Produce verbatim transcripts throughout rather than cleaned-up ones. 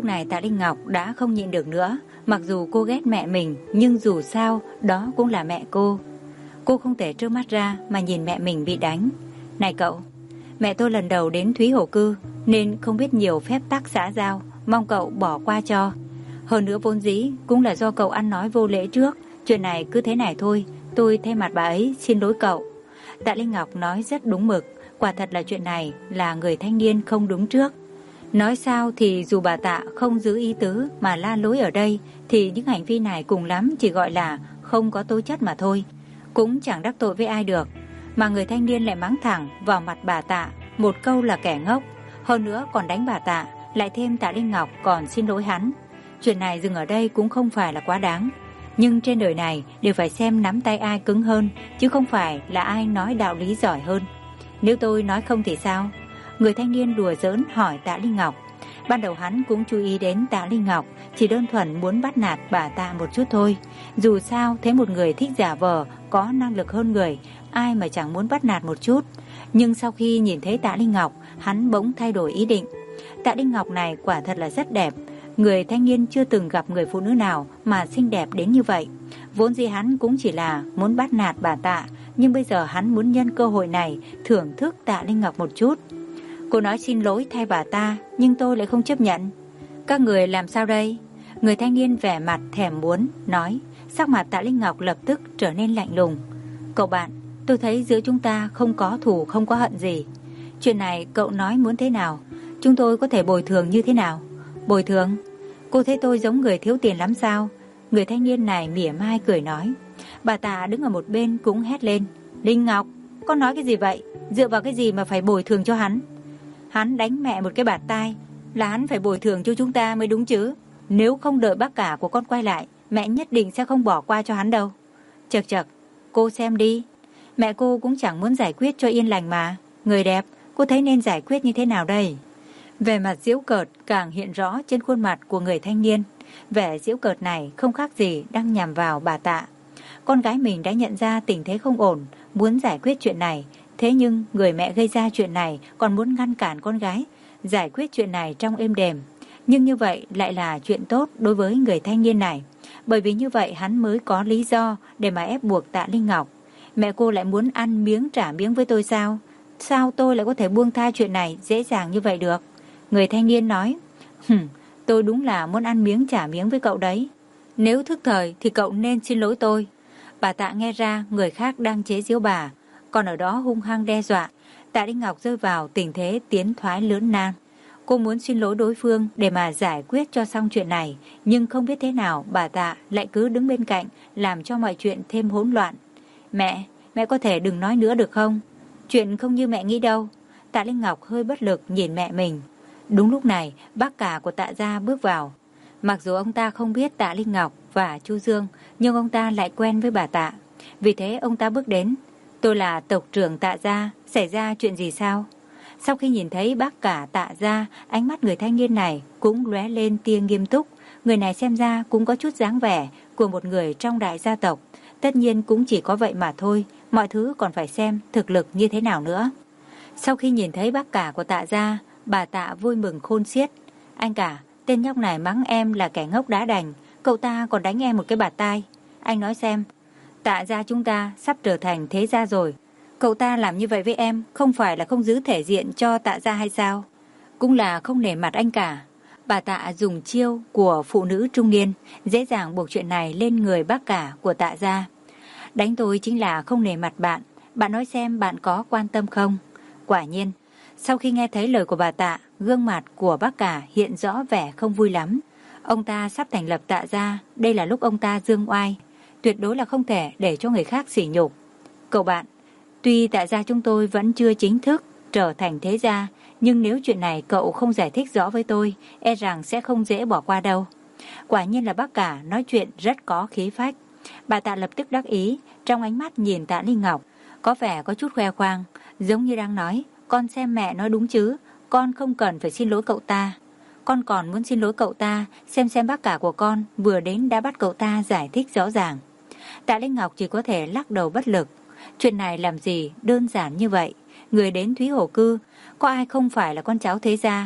này Tạ Linh Ngọc đã không nhịn được nữa. Mặc dù cô ghét mẹ mình, nhưng dù sao đó cũng là mẹ cô. Cô không thể trơ mắt ra mà nhìn mẹ mình bị đánh. Này cậu, mẹ tôi lần đầu đến Thúy Hồ Cư nên không biết nhiều phép tắc xã giao, mong cậu bỏ qua cho. Hơn nữa vốn dĩ cũng là do cậu ăn nói vô lễ trước. Chuyện này cứ thế này thôi, tôi thay mặt bà ấy xin lỗi cậu. Tạ Linh Ngọc nói rất đúng mực. Quả thật là chuyện này là người thanh niên không đúng trước. Nói sao thì dù bà Tạ không giữ ý tứ mà la lối ở đây, thì những hành vi này cùng lắm chỉ gọi là không có tố chất mà thôi, cũng chẳng đắc tội với ai được. Mà người thanh niên lại mắng thẳng vào mặt bà Tạ một câu là kẻ ngốc. Hơn nữa còn đánh bà Tạ, lại thêm Tạ Linh Ngọc còn xin lỗi hắn. Chuyện này dừng ở đây cũng không phải là quá đáng. Nhưng trên đời này đều phải xem nắm tay ai cứng hơn, chứ không phải là ai nói đạo lý giỏi hơn. Nếu tôi nói không thì sao? Người thanh niên đùa giỡn hỏi Tạ Linh Ngọc. Ban đầu hắn cũng chú ý đến Tạ Linh Ngọc, chỉ đơn thuần muốn bắt nạt bà Tạ một chút thôi. Dù sao thấy một người thích giả vờ, có năng lực hơn người, ai mà chẳng muốn bắt nạt một chút. Nhưng sau khi nhìn thấy Tạ Linh Ngọc, hắn bỗng thay đổi ý định. Tạ Linh Ngọc này quả thật là rất đẹp. Người thanh niên chưa từng gặp người phụ nữ nào mà xinh đẹp đến như vậy. Vốn dĩ hắn cũng chỉ là muốn bắt nạt bà Tạ, nhưng bây giờ hắn muốn nhân cơ hội này thưởng thức Tạ Linh Ngọc một chút. Cô nói xin lỗi thay bà ta, nhưng tôi lại không chấp nhận. Các người làm sao đây? Người thanh niên vẻ mặt thèm muốn nói. Sắc mặt Tạ Linh Ngọc lập tức trở nên lạnh lùng. Cậu bạn, tôi thấy giữa chúng ta không có thù không có hận gì. Chuyện này cậu nói muốn thế nào? Chúng tôi có thể bồi thường như thế nào? Bồi thường? Cô thấy tôi giống người thiếu tiền lắm sao? Người thanh niên này mỉa mai cười nói. Bà Tạ đứng ở một bên cũng hét lên. Linh Ngọc, con nói cái gì vậy? Dựa vào cái gì mà phải bồi thường cho hắn? Hắn đánh mẹ một cái bạt tai, là hắn phải bồi thường cho chúng ta mới đúng chứ. Nếu không đợi bác cả của con quay lại, mẹ nhất định sẽ không bỏ qua cho hắn đâu. Chật chật, cô xem đi. Mẹ cô cũng chẳng muốn giải quyết cho yên lành mà. Người đẹp, cô thấy nên giải quyết như thế nào đây? Vẻ mặt giễu cợt càng hiện rõ trên khuôn mặt của người thanh niên. Vẻ giễu cợt này không khác gì đang nhằm vào bà Tạ. Con gái mình đã nhận ra tình thế không ổn, muốn giải quyết chuyện này. Thế nhưng người mẹ gây ra chuyện này còn muốn ngăn cản con gái giải quyết chuyện này trong êm đềm. Nhưng như vậy lại là chuyện tốt đối với người thanh niên này. Bởi vì như vậy hắn mới có lý do để mà ép buộc Tạ Linh Ngọc. Mẹ cô lại muốn ăn miếng trả miếng với tôi sao? Sao tôi lại có thể buông tha chuyện này dễ dàng như vậy được? Người thanh niên nói. Hừm, tôi đúng là muốn ăn miếng trả miếng với cậu đấy. Nếu thức thời thì cậu nên xin lỗi tôi. Bà Tạ nghe ra người khác đang chế giễu bà, còn ở đó hung hăng đe dọa. Tạ Linh Ngọc rơi vào tình thế tiến thoái lưỡng nan. Cô muốn xin lỗi đối phương để mà giải quyết cho xong chuyện này, nhưng không biết thế nào bà Tạ lại cứ đứng bên cạnh làm cho mọi chuyện thêm hỗn loạn. Mẹ, mẹ có thể đừng nói nữa được không? Chuyện không như mẹ nghĩ đâu. Tạ Linh Ngọc hơi bất lực nhìn mẹ mình. Đúng lúc này bác cả của Tạ gia bước vào. Mặc dù ông ta không biết Tạ Linh Ngọc và Chu Dương, nhưng ông ta lại quen với bà Tạ. Vì thế ông ta bước đến. Tôi là tộc trưởng Tạ gia, xảy ra chuyện gì sao? Sau khi nhìn thấy bác cả Tạ gia, ánh mắt người thanh niên này cũng lóe lên tia nghiêm túc. Người này xem ra cũng có chút dáng vẻ của một người trong đại gia tộc. Tất nhiên cũng chỉ có vậy mà thôi, mọi thứ còn phải xem thực lực như thế nào nữa. Sau khi nhìn thấy bác cả của Tạ gia, bà Tạ vui mừng khôn xiết. Anh cả, tên nhóc này mắng em là kẻ ngốc đá đành, cậu ta còn đánh em một cái bạt tai. Anh nói xem, Tạ gia chúng ta sắp trở thành thế gia rồi. Cậu ta làm như vậy với em không phải là không giữ thể diện cho Tạ gia hay sao? Cũng là không nể mặt anh cả. Bà Tạ dùng chiêu của phụ nữ trung niên, dễ dàng buộc chuyện này lên người bác cả của Tạ gia. Đánh tôi chính là không nể mặt bạn. Bạn nói xem bạn có quan tâm không? Quả nhiên, sau khi nghe thấy lời của bà Tạ, gương mặt của bác cả hiện rõ vẻ không vui lắm. Ông ta sắp thành lập Tạ gia, đây là lúc ông ta dương oai. Tuyệt đối là không thể để cho người khác sỉ nhục. Cậu bạn, tuy Tạ gia chúng tôi vẫn chưa chính thức trở thành thế gia, nhưng nếu chuyện này cậu không giải thích rõ với tôi, e rằng sẽ không dễ bỏ qua đâu. Quả nhiên là bác cả nói chuyện rất có khí phách. Bà Tạ lập tức đắc ý, trong ánh mắt nhìn Tạ Linh Ngọc, có vẻ có chút khoe khoang, giống như đang nói, con xem mẹ nói đúng chứ, con không cần phải xin lỗi cậu ta. Con còn muốn xin lỗi cậu ta, xem xem bác cả của con vừa đến đã bắt cậu ta giải thích rõ ràng. Tạ Linh Ngọc chỉ có thể lắc đầu bất lực. Chuyện này làm gì đơn giản như vậy. Người đến Thúy Hồ Cư, có ai không phải là con cháu thế gia.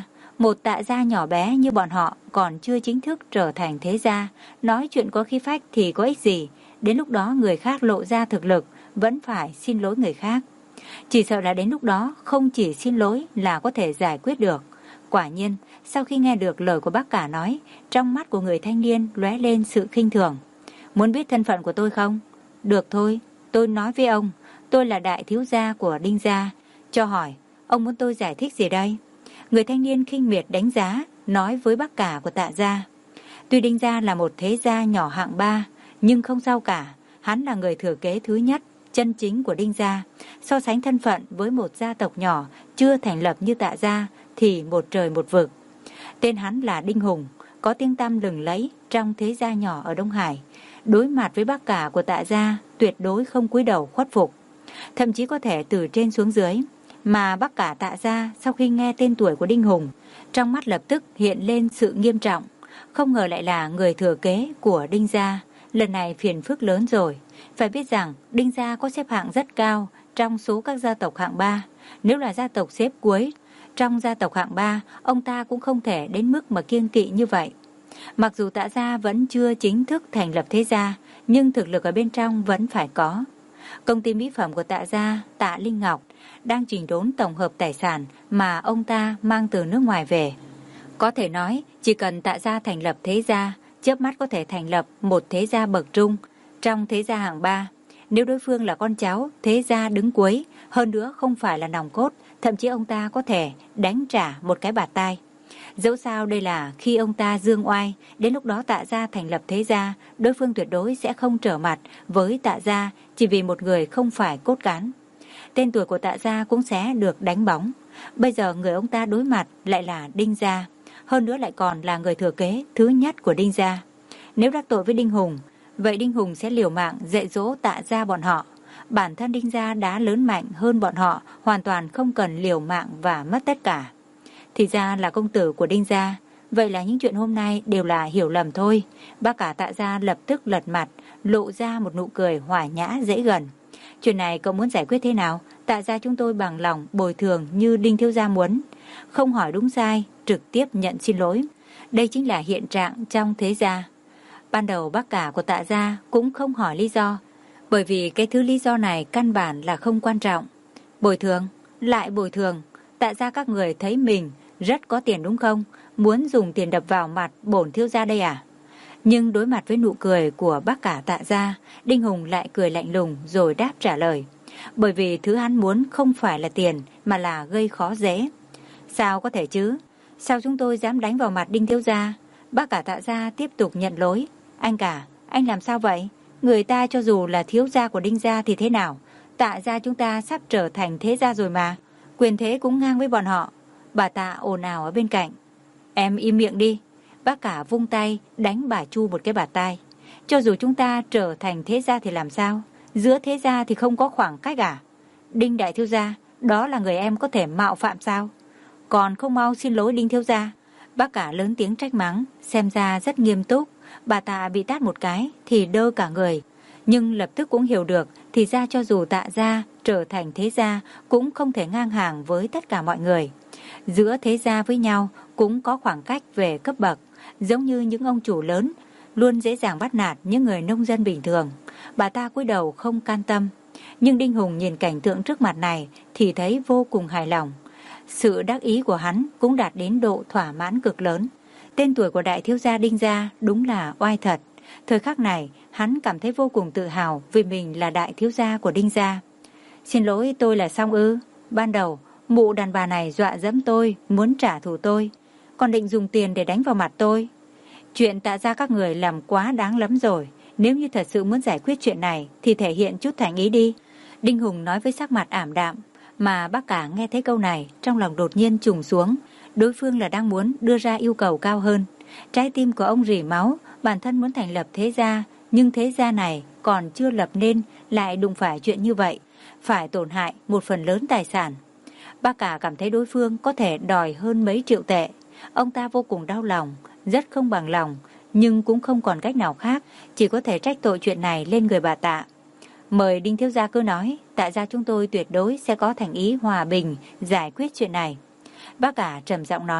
Một Tạ gia nhỏ bé như bọn họ còn chưa chính thức trở thành thế gia, nói chuyện có khí phách thì có ích gì. Đến lúc đó người khác lộ ra thực lực, vẫn phải xin lỗi người khác. Chỉ sợ là đến lúc đó không chỉ xin lỗi là có thể giải quyết được. Quả nhiên, sau khi nghe được lời của bác cả nói, trong mắt của người thanh niên lóe lên sự khinh thường. Muốn biết thân phận của tôi không? Được thôi, tôi nói với ông, tôi là đại thiếu gia của Đinh gia. Cho hỏi, ông muốn tôi giải thích gì đây? Người thanh niên khinh miệt đánh giá, nói với bác cả của Tạ gia. Tuy Đinh gia là một thế gia nhỏ hạng ba, nhưng không sao cả, hắn là người thừa kế thứ nhất, chân chính của Đinh gia. So sánh thân phận với một gia tộc nhỏ chưa thành lập như Tạ gia thì một trời một vực. Tên hắn là Đinh Hùng, có tiếng tăm lừng lẫy trong thế gia nhỏ ở Đông Hải. Đối mặt với bác cả của Tạ gia, tuyệt đối không cúi đầu khuất phục, thậm chí có thể từ trên xuống dưới. Mà bác cả Tạ gia sau khi nghe tên tuổi của Đinh Hùng, trong mắt lập tức hiện lên sự nghiêm trọng. Không ngờ lại là người thừa kế của Đinh gia. Lần này phiền phức lớn rồi. Phải biết rằng Đinh gia có xếp hạng rất cao trong số các gia tộc hạng ba. Nếu là gia tộc xếp cuối trong gia tộc hạng ba, ông ta cũng không thể đến mức mà kiêng kỵ như vậy. Mặc dù Tạ gia vẫn chưa chính thức thành lập thế gia, nhưng thực lực ở bên trong vẫn phải có. Công ty mỹ phẩm của Tạ gia, Tạ Linh Ngọc, đang chỉnh đốn tổng hợp tài sản mà ông ta mang từ nước ngoài về. Có thể nói, chỉ cần Tạ gia thành lập thế gia, chớp mắt có thể thành lập một thế gia bậc trung trong thế gia hạng ba. Nếu đối phương là con cháu thế gia đứng cuối, hơn nữa không phải là nòng cốt, thậm chí ông ta có thể đánh trả một cái bạt tai. Dẫu sao đây là khi ông ta dương oai, đến lúc đó Tạ gia thành lập thế gia, đối phương tuyệt đối sẽ không trở mặt với Tạ gia chỉ vì một người không phải cốt cán. Tên tuổi của Tạ gia cũng sẽ được đánh bóng. Bây giờ người ông ta đối mặt lại là Đinh gia, hơn nữa lại còn là người thừa kế thứ nhất của Đinh gia. Nếu đắc tội với Đinh Hùng, vậy Đinh Hùng sẽ liều mạng dạy dỗ Tạ gia bọn họ. Bản thân Đinh gia đã lớn mạnh hơn bọn họ, hoàn toàn không cần liều mạng và mất tất cả. Thì ra là công tử của Đinh gia. Vậy là những chuyện hôm nay đều là hiểu lầm thôi. Bác cả Tạ gia lập tức lật mặt, lộ ra một nụ cười hòa nhã dễ gần. Chuyện này cậu muốn giải quyết thế nào? Tạ gia chúng tôi bằng lòng bồi thường như Đinh thiếu gia muốn, không hỏi đúng sai, trực tiếp nhận xin lỗi. Đây chính là hiện trạng trong thế gia. Ban đầu bác cả của Tạ gia cũng không hỏi lý do, bởi vì cái thứ lý do này căn bản là không quan trọng. Bồi thường, lại bồi thường. Tạ gia các người thấy mình rất có tiền đúng không? Muốn dùng tiền đập vào mặt bổn thiếu gia đây à? Nhưng đối mặt với nụ cười của bác cả Tạ gia, Đinh Hùng lại cười lạnh lùng rồi đáp trả lời. Bởi vì thứ hắn muốn không phải là tiền mà là gây khó dễ. Sao có thể chứ? Sao chúng tôi dám đánh vào mặt Đinh thiếu gia? Bác cả Tạ gia tiếp tục nhận lỗi. Anh cả, anh làm sao vậy? Người ta cho dù là thiếu gia của Đinh gia thì thế nào? Tạ gia chúng ta sắp trở thành thế gia rồi mà. Quyền thế cũng ngang với bọn họ. Bà Tạ ồn ào ở bên cạnh. Em im miệng đi. Bác cả vung tay đánh bà Chu một cái bạt tai. Cho dù chúng ta trở thành thế gia thì làm sao? Giữa thế gia thì không có khoảng cách à? Đinh đại thiếu gia, đó là người em có thể mạo phạm sao? Còn không mau xin lỗi Đinh thiếu gia. Bác cả lớn tiếng trách mắng, xem ra rất nghiêm túc. Bà Tạ bị tát một cái thì đơ cả người, nhưng lập tức cũng hiểu được, thì ra cho dù Tạ gia trở thành thế gia cũng không thể ngang hàng với tất cả mọi người. Giữa thế gia với nhau cũng có khoảng cách về cấp bậc, giống như những ông chủ lớn luôn dễ dàng bắt nạt những người nông dân bình thường. Bà ta cúi đầu không can tâm, nhưng Đinh Hùng nhìn cảnh tượng trước mặt này thì thấy vô cùng hài lòng. Sự đắc ý của hắn cũng đạt đến độ thỏa mãn cực lớn. Tên tuổi của đại thiếu gia Đinh gia đúng là oai thật. Thời khắc này hắn cảm thấy vô cùng tự hào vì mình là đại thiếu gia của Đinh gia. Xin lỗi, tôi là Song ư? Ban đầu mụ đàn bà này dọa dẫm tôi, muốn trả thù tôi, còn định dùng tiền để đánh vào mặt tôi. Chuyện Tạ gia các người làm quá đáng lắm rồi. Nếu như thật sự muốn giải quyết chuyện này thì thể hiện chút thành ý đi. Đinh Hùng nói với sắc mặt ảm đạm. Mà bác cả nghe thấy câu này, trong lòng đột nhiên trùng xuống. Đối phương là đang muốn đưa ra yêu cầu cao hơn. Trái tim của ông rỉ máu, bản thân muốn thành lập thế gia, nhưng thế gia này còn chưa lập nên lại đụng phải chuyện như vậy, phải tổn hại một phần lớn tài sản. Bác cả cảm thấy đối phương có thể đòi hơn mấy triệu tệ. Ông ta vô cùng đau lòng, rất không bằng lòng, nhưng cũng không còn cách nào khác, chỉ có thể trách tội chuyện này lên người bà Tạ. Mời Đinh thiếu gia cứ nói, Tạ gia chúng tôi tuyệt đối sẽ có thành ý hòa bình giải quyết chuyện này. Bác cả trầm giọng nói,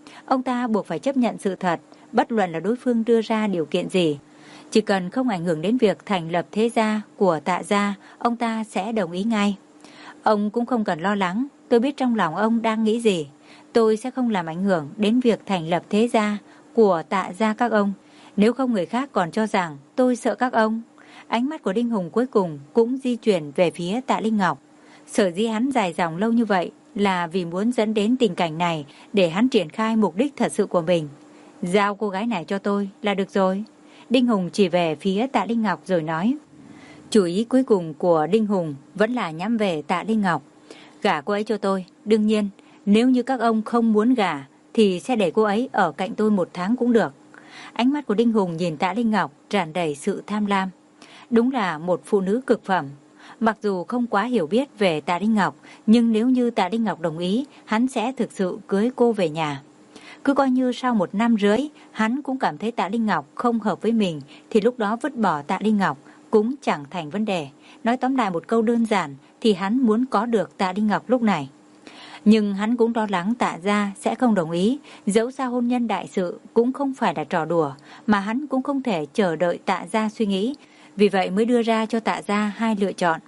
Ông ta buộc phải chấp nhận sự thật, bất luận là đối phương đưa ra điều kiện gì. Chỉ cần không ảnh hưởng đến việc thành lập thế gia của Tạ gia, ông ta sẽ đồng ý ngay. Ông cũng không cần lo lắng, tôi biết trong lòng ông đang nghĩ gì. Tôi sẽ không làm ảnh hưởng đến việc thành lập thế gia của Tạ gia các ông. Nếu không người khác còn cho rằng tôi sợ các ông. Ánh mắt của Đinh Hùng cuối cùng cũng di chuyển về phía Tạ Linh Ngọc. Sở dĩ hắn dài dòng lâu như vậy là vì muốn dẫn đến tình cảnh này để hắn triển khai mục đích thật sự của mình. Giao cô gái này cho tôi là được rồi. Đinh Hùng chỉ về phía Tạ Linh Ngọc rồi nói. Chủ ý cuối cùng của Đinh Hùng vẫn là nhắm về Tạ Linh Ngọc. Gả cô ấy cho tôi. Đương nhiên, nếu như các ông không muốn gả thì sẽ để cô ấy ở cạnh tôi một tháng cũng được. Ánh mắt của Đinh Hùng nhìn Tạ Linh Ngọc tràn đầy sự tham lam. Đúng là một phụ nữ cực phẩm. Mặc dù không quá hiểu biết về Tạ Linh Ngọc, nhưng nếu như Tạ Linh Ngọc đồng ý, hắn sẽ thực sự cưới cô về nhà. Cứ coi như sau một năm rưỡi, hắn cũng cảm thấy Tạ Linh Ngọc không hợp với mình, thì lúc đó vứt bỏ Tạ Linh Ngọc cũng chẳng thành vấn đề. Nói tóm lại một câu đơn giản, thì hắn muốn có được Tạ Linh Ngọc lúc này. Nhưng hắn cũng lo lắng Tạ gia sẽ không đồng ý, dẫu sao hôn nhân đại sự cũng không phải là trò đùa, mà hắn cũng không thể chờ đợi Tạ gia suy nghĩ, vì vậy mới đưa ra cho Tạ gia hai lựa chọn.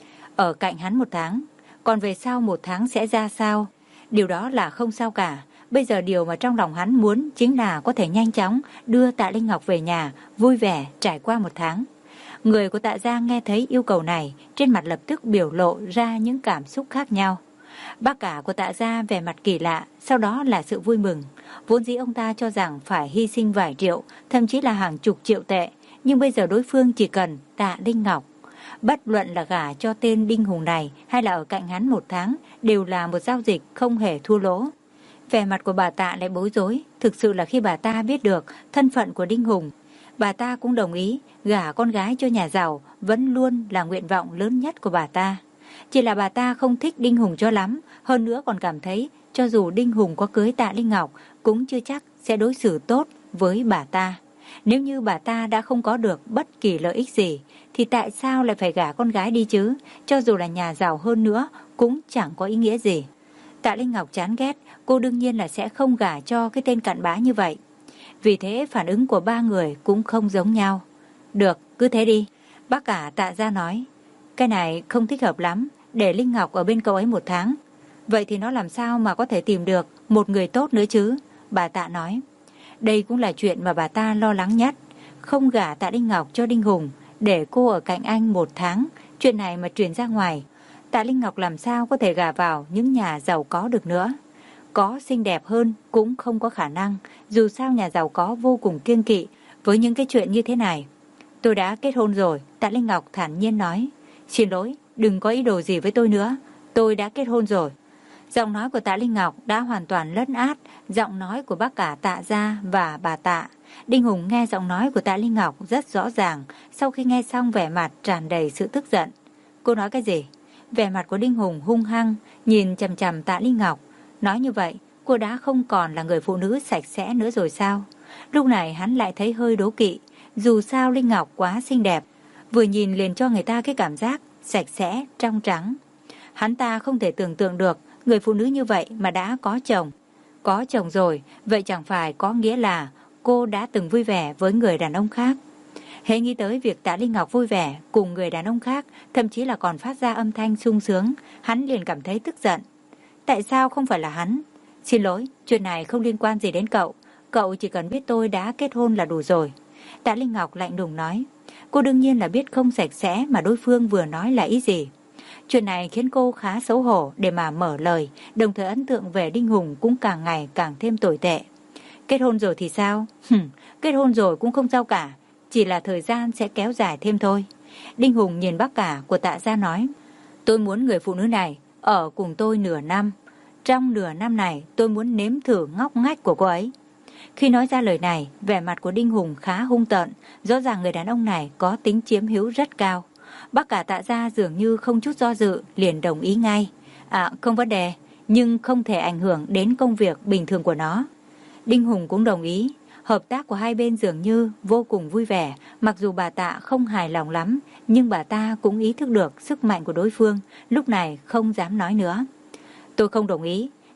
Ở cạnh hắn một tháng, còn về sau một tháng sẽ ra sao? Điều đó là không sao cả. Bây giờ điều mà trong lòng hắn muốn chính là có thể nhanh chóng đưa Tạ Linh Ngọc về nhà, vui vẻ trải qua một tháng. Người của Tạ gia nghe thấy yêu cầu này, trên mặt lập tức biểu lộ ra những cảm xúc khác nhau. Bác cả của Tạ gia vẻ mặt kỳ lạ, sau đó là sự vui mừng. Vốn dĩ ông ta cho rằng phải hy sinh vài triệu, thậm chí là hàng chục triệu tệ, nhưng bây giờ đối phương chỉ cần Tạ Linh Ngọc. Bất luận là gả cho tên Đinh Hùng này hay là ở cạnh hắn một tháng, đều là một giao dịch không hề thua lỗ. Vẻ mặt của bà Tạ lại bối rối. Thực sự là khi bà ta biết được thân phận của Đinh Hùng, bà ta cũng đồng ý gả con gái cho nhà giàu vẫn luôn là nguyện vọng lớn nhất của bà ta. Chỉ là bà ta không thích Đinh Hùng cho lắm, hơn nữa còn cảm thấy cho dù Đinh Hùng có cưới Tạ Linh Ngọc cũng chưa chắc sẽ đối xử tốt với bà ta. Nếu như bà ta đã không có được bất kỳ lợi ích gì, thì tại sao lại phải gả con gái đi chứ? Cho dù là nhà giàu hơn nữa cũng chẳng có ý nghĩa gì. Tạ Linh Ngọc chán ghét, cô đương nhiên là sẽ không gả cho cái tên cặn bã như vậy. Vì thế phản ứng của ba người cũng không giống nhau. Được, cứ thế đi. Bác cả Tạ gia nói, cái này không thích hợp lắm, để Linh Ngọc ở bên cậu ấy một tháng. Vậy thì nó làm sao mà có thể tìm được một người tốt nữa chứ? Bà Tạ nói. Đây cũng là chuyện mà bà ta lo lắng nhất. Không gả Tạ Linh Ngọc cho Đinh Hùng, để cô ở cạnh anh một tháng. Chuyện này mà truyền ra ngoài, Tạ Linh Ngọc làm sao có thể gả vào những nhà giàu có được nữa. Có xinh đẹp hơn cũng không có khả năng. Dù sao nhà giàu có vô cùng kiêng kỵ với những cái chuyện như thế này. Tôi đã kết hôn rồi, Tạ Linh Ngọc thản nhiên nói. Xin lỗi, đừng có ý đồ gì với tôi nữa. Tôi đã kết hôn rồi. Giọng nói của Tạ Linh Ngọc đã hoàn toàn lấn át giọng nói của bác cả Tạ gia và bà Tạ. Đinh Hùng nghe giọng nói của Tạ Linh Ngọc rất rõ ràng. Sau khi nghe xong vẻ mặt tràn đầy sự tức giận. Cô nói cái gì? Vẻ mặt của Đinh Hùng hung hăng, nhìn chằm chằm Tạ Linh Ngọc. Nói như vậy, cô đã không còn là người phụ nữ sạch sẽ nữa rồi sao? Lúc này hắn lại thấy hơi đố kỵ. Dù sao Linh Ngọc quá xinh đẹp, vừa nhìn liền cho người ta cái cảm giác sạch sẽ, trong trắng. Hắn ta không thể tưởng tượng được người phụ nữ như vậy mà đã có chồng. Có chồng rồi, vậy chẳng phải có nghĩa là cô đã từng vui vẻ với người đàn ông khác. Hễ nghĩ tới việc Tạ Linh Ngọc vui vẻ cùng người đàn ông khác, thậm chí là còn phát ra âm thanh sung sướng, hắn liền cảm thấy tức giận. Tại sao không phải là hắn? Xin lỗi, chuyện này không liên quan gì đến cậu. Cậu chỉ cần biết tôi đã kết hôn là đủ rồi. Tạ Linh Ngọc lạnh lùng nói. Cô đương nhiên là biết không sạch sẽ mà đối phương vừa nói là ý gì. Chuyện này khiến cô khá xấu hổ để mà mở lời, đồng thời ấn tượng về Đinh Hùng cũng càng ngày càng thêm tồi tệ. Kết hôn rồi thì sao? Hừm, kết hôn rồi cũng không sao cả, chỉ là thời gian sẽ kéo dài thêm thôi. Đinh Hùng nhìn bác cả của Tạ gia nói, tôi muốn người phụ nữ này ở cùng tôi nửa năm. Trong nửa năm này tôi muốn nếm thử ngóc ngách của cô ấy. Khi nói ra lời này, vẻ mặt của Đinh Hùng khá hung tợn, rõ ràng người đàn ông này có tính chiếm hữu rất cao. Bác cả Tạ gia dường như không chút do dự, liền đồng ý ngay. À, không vấn đề, nhưng không thể ảnh hưởng đến công việc bình thường của nó. Đinh Hùng cũng đồng ý. Hợp tác của hai bên dường như vô cùng vui vẻ. Mặc dù bà Tạ không hài lòng lắm, nhưng bà ta cũng ý thức được sức mạnh của đối phương, lúc này không dám nói nữa. Tôi không đồng ý.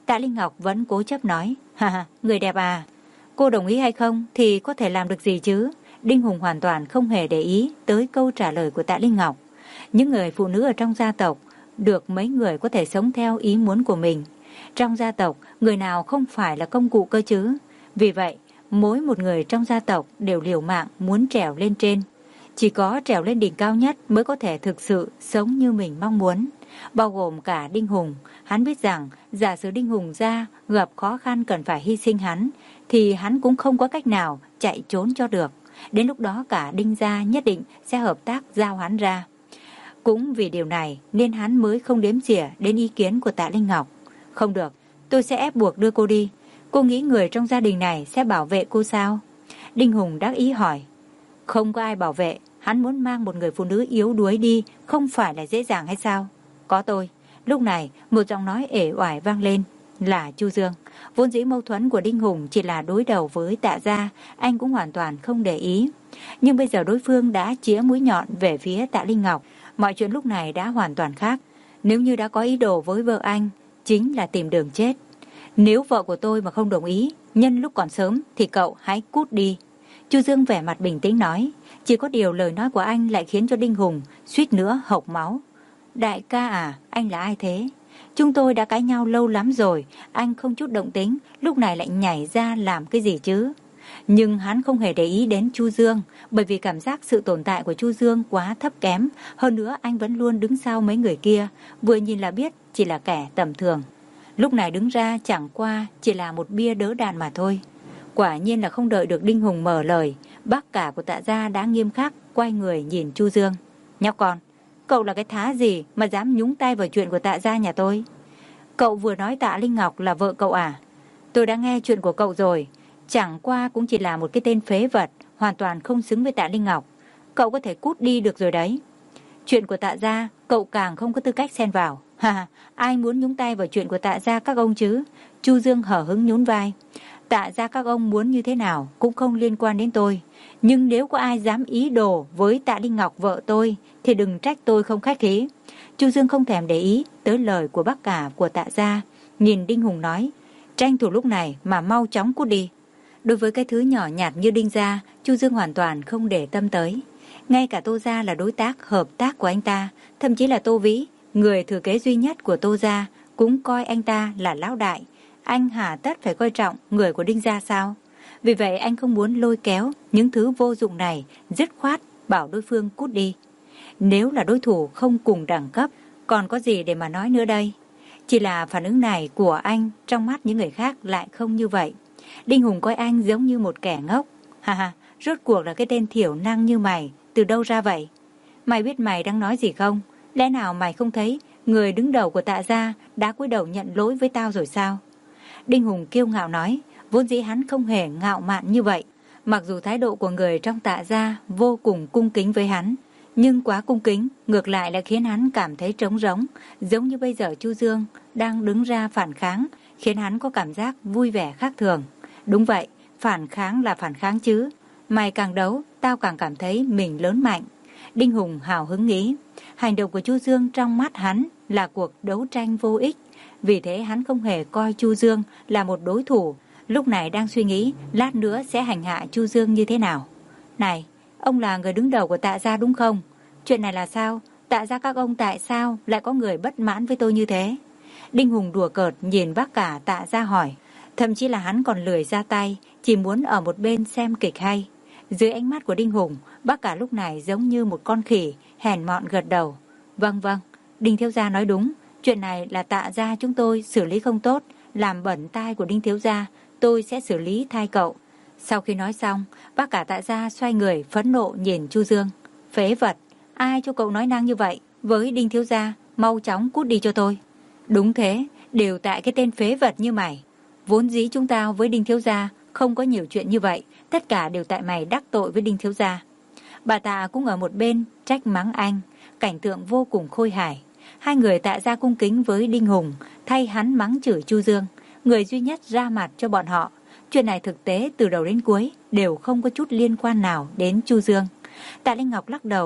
Tạ Linh Ngọc vẫn cố chấp nói, ha ha, người đẹp à, cô đồng ý hay không thì có thể làm được gì chứ. Đinh Hùng hoàn toàn không hề để ý tới câu trả lời của Tạ Linh Ngọc. Những người phụ nữ ở trong gia tộc, được mấy người có thể sống theo ý muốn của mình. Trong gia tộc, người nào không phải là công cụ cơ chứ. Vì vậy, mỗi một người trong gia tộc đều liều mạng muốn trèo lên trên. Chỉ có trèo lên đỉnh cao nhất mới có thể thực sự sống như mình mong muốn. Bao gồm cả Đinh Hùng. Hắn biết rằng giả sử Đinh Hùng gia gặp khó khăn cần phải hy sinh hắn, thì hắn cũng không có cách nào chạy trốn cho được. Đến lúc đó cả Đinh gia nhất định sẽ hợp tác giao hắn ra. Cũng vì điều này nên hắn mới không đếm xỉa đến ý kiến của Tạ Linh Ngọc. Không được, tôi sẽ ép buộc đưa cô đi. Cô nghĩ người trong gia đình này sẽ bảo vệ cô sao? Đinh Hùng đắc ý hỏi. Không có ai bảo vệ, hắn muốn mang một người phụ nữ yếu đuối đi không phải là dễ dàng hay sao? Có tôi. Lúc này một giọng nói ể oải vang lên, là Chu Dương. Vốn dĩ mâu thuẫn của Đinh Hùng chỉ là đối đầu với Tạ gia, anh cũng hoàn toàn không để ý. Nhưng bây giờ đối phương đã chĩa mũi nhọn về phía Tạ Linh Ngọc. Mọi chuyện lúc này đã hoàn toàn khác. Nếu như đã có ý đồ với vợ anh, chính là tìm đường chết. Nếu vợ của tôi mà không đồng ý, nhân lúc còn sớm thì cậu hãy cút đi. Chu Dương vẻ mặt bình tĩnh nói. Chỉ có điều lời nói của anh lại khiến cho Đinh Hùng suýt nữa hộc máu. Đại ca à, anh là ai thế? Chúng tôi đã cãi nhau lâu lắm rồi, anh không chút động tính, lúc này lại nhảy ra làm cái gì chứ? Nhưng hắn không hề để ý đến Chu Dương, bởi vì cảm giác sự tồn tại của Chu Dương quá thấp kém. Hơn nữa anh vẫn luôn đứng sau mấy người kia, vừa nhìn là biết chỉ là kẻ tầm thường. Lúc này đứng ra chẳng qua chỉ là một bia đỡ đạn mà thôi. Quả nhiên là không đợi được Đinh Hùng mở lời, bác cả của Tạ gia đã nghiêm khắc quay người nhìn Chu Dương. Nhóc con, cậu là cái thá gì mà dám nhúng tay vào chuyện của Tạ gia nhà tôi? Cậu vừa nói Tạ Linh Ngọc là vợ cậu à? Tôi đã nghe chuyện của cậu rồi. Chẳng qua cũng chỉ là một cái tên phế vật, hoàn toàn không xứng với Tạ Linh Ngọc. Cậu có thể cút đi được rồi đấy. Chuyện của Tạ gia, cậu càng không có tư cách xen vào. Ha, ai muốn nhúng tay vào chuyện của Tạ gia các ông chứ? Chu Dương hở hứng nhún vai. Tạ gia các ông muốn như thế nào cũng không liên quan đến tôi. Nhưng nếu có ai dám ý đồ với Tạ Linh Ngọc vợ tôi, thì đừng trách tôi không khách khí. Chu Dương không thèm để ý tới lời của bác cả của Tạ gia, nhìn Đinh Hùng nói, tranh thủ lúc này mà mau chóng cút đi. Đối với cái thứ nhỏ nhặt như Đinh gia, Chu Dương hoàn toàn không để tâm tới. Ngay cả Tô gia là đối tác hợp tác của anh ta, thậm chí là Tô Vĩ, người thừa kế duy nhất của Tô gia, cũng coi anh ta là lão đại. Anh hà tất phải coi trọng người của Đinh gia sao? Vì vậy anh không muốn lôi kéo những thứ vô dụng này, dứt khoát bảo đối phương cút đi. Nếu là đối thủ không cùng đẳng cấp, còn có gì để mà nói nữa đây? Chỉ là phản ứng này của anh trong mắt những người khác lại không như vậy. Đinh Hùng coi anh giống như một kẻ ngốc. Ha ha, rốt cuộc là cái tên thiểu năng như mày, từ đâu ra vậy? Mày biết mày đang nói gì không? Lẽ nào mày không thấy người đứng đầu của Tạ gia đã cúi đầu nhận lỗi với tao rồi sao? Đinh Hùng kiêu ngạo nói, vốn dĩ hắn không hề ngạo mạn như vậy. Mặc dù thái độ của người trong Tạ gia vô cùng cung kính với hắn, nhưng quá cung kính ngược lại là khiến hắn cảm thấy trống rỗng, giống như bây giờ Chu Dương đang đứng ra phản kháng, khiến hắn có cảm giác vui vẻ khác thường. Đúng vậy, phản kháng là phản kháng chứ. Mày càng đấu, tao càng cảm thấy mình lớn mạnh. Đinh Hùng hào hứng nghĩ, hành động của Chu Dương trong mắt hắn là cuộc đấu tranh vô ích. Vì thế hắn không hề coi Chu Dương là một đối thủ, lúc này đang suy nghĩ lát nữa sẽ hành hạ Chu Dương như thế nào. Này, ông là người đứng đầu của Tạ gia đúng không? Chuyện này là sao? Tạ gia các ông tại sao lại có người bất mãn với tôi như thế? Đinh Hùng đùa cợt nhìn bác cả Tạ gia hỏi. Thậm chí là hắn còn lười ra tay, chỉ muốn ở một bên xem kịch hay. Dưới ánh mắt của Đinh Hùng, bác cả lúc này giống như một con khỉ, hèn mọn gật đầu. Vâng vâng, Đinh thiếu gia nói đúng. Chuyện này là Tạ gia chúng tôi xử lý không tốt, làm bẩn tai của Đinh thiếu gia, tôi sẽ xử lý thay cậu. Sau khi nói xong, bác cả Tạ gia xoay người phẫn nộ nhìn Chu Dương. Phế vật, ai cho cậu nói năng như vậy với Đinh thiếu gia, mau chóng cút đi cho tôi. Đúng thế, đều tại cái tên phế vật như mày. Vốn dĩ chúng tao với Đinh thiếu gia không có nhiều chuyện như vậy, tất cả đều tại mày đắc tội với Đinh thiếu gia. Bà Tạ cũng ở một bên trách mắng anh, cảnh tượng vô cùng khôi hài. Hai người Tạ gia cung kính với Đinh Hùng, thay hắn mắng chửi Chu Dương, người duy nhất ra mặt cho bọn họ. Chuyện này thực tế từ đầu đến cuối đều không có chút liên quan nào đến Chu Dương. Tạ Linh Ngọc lắc đầu,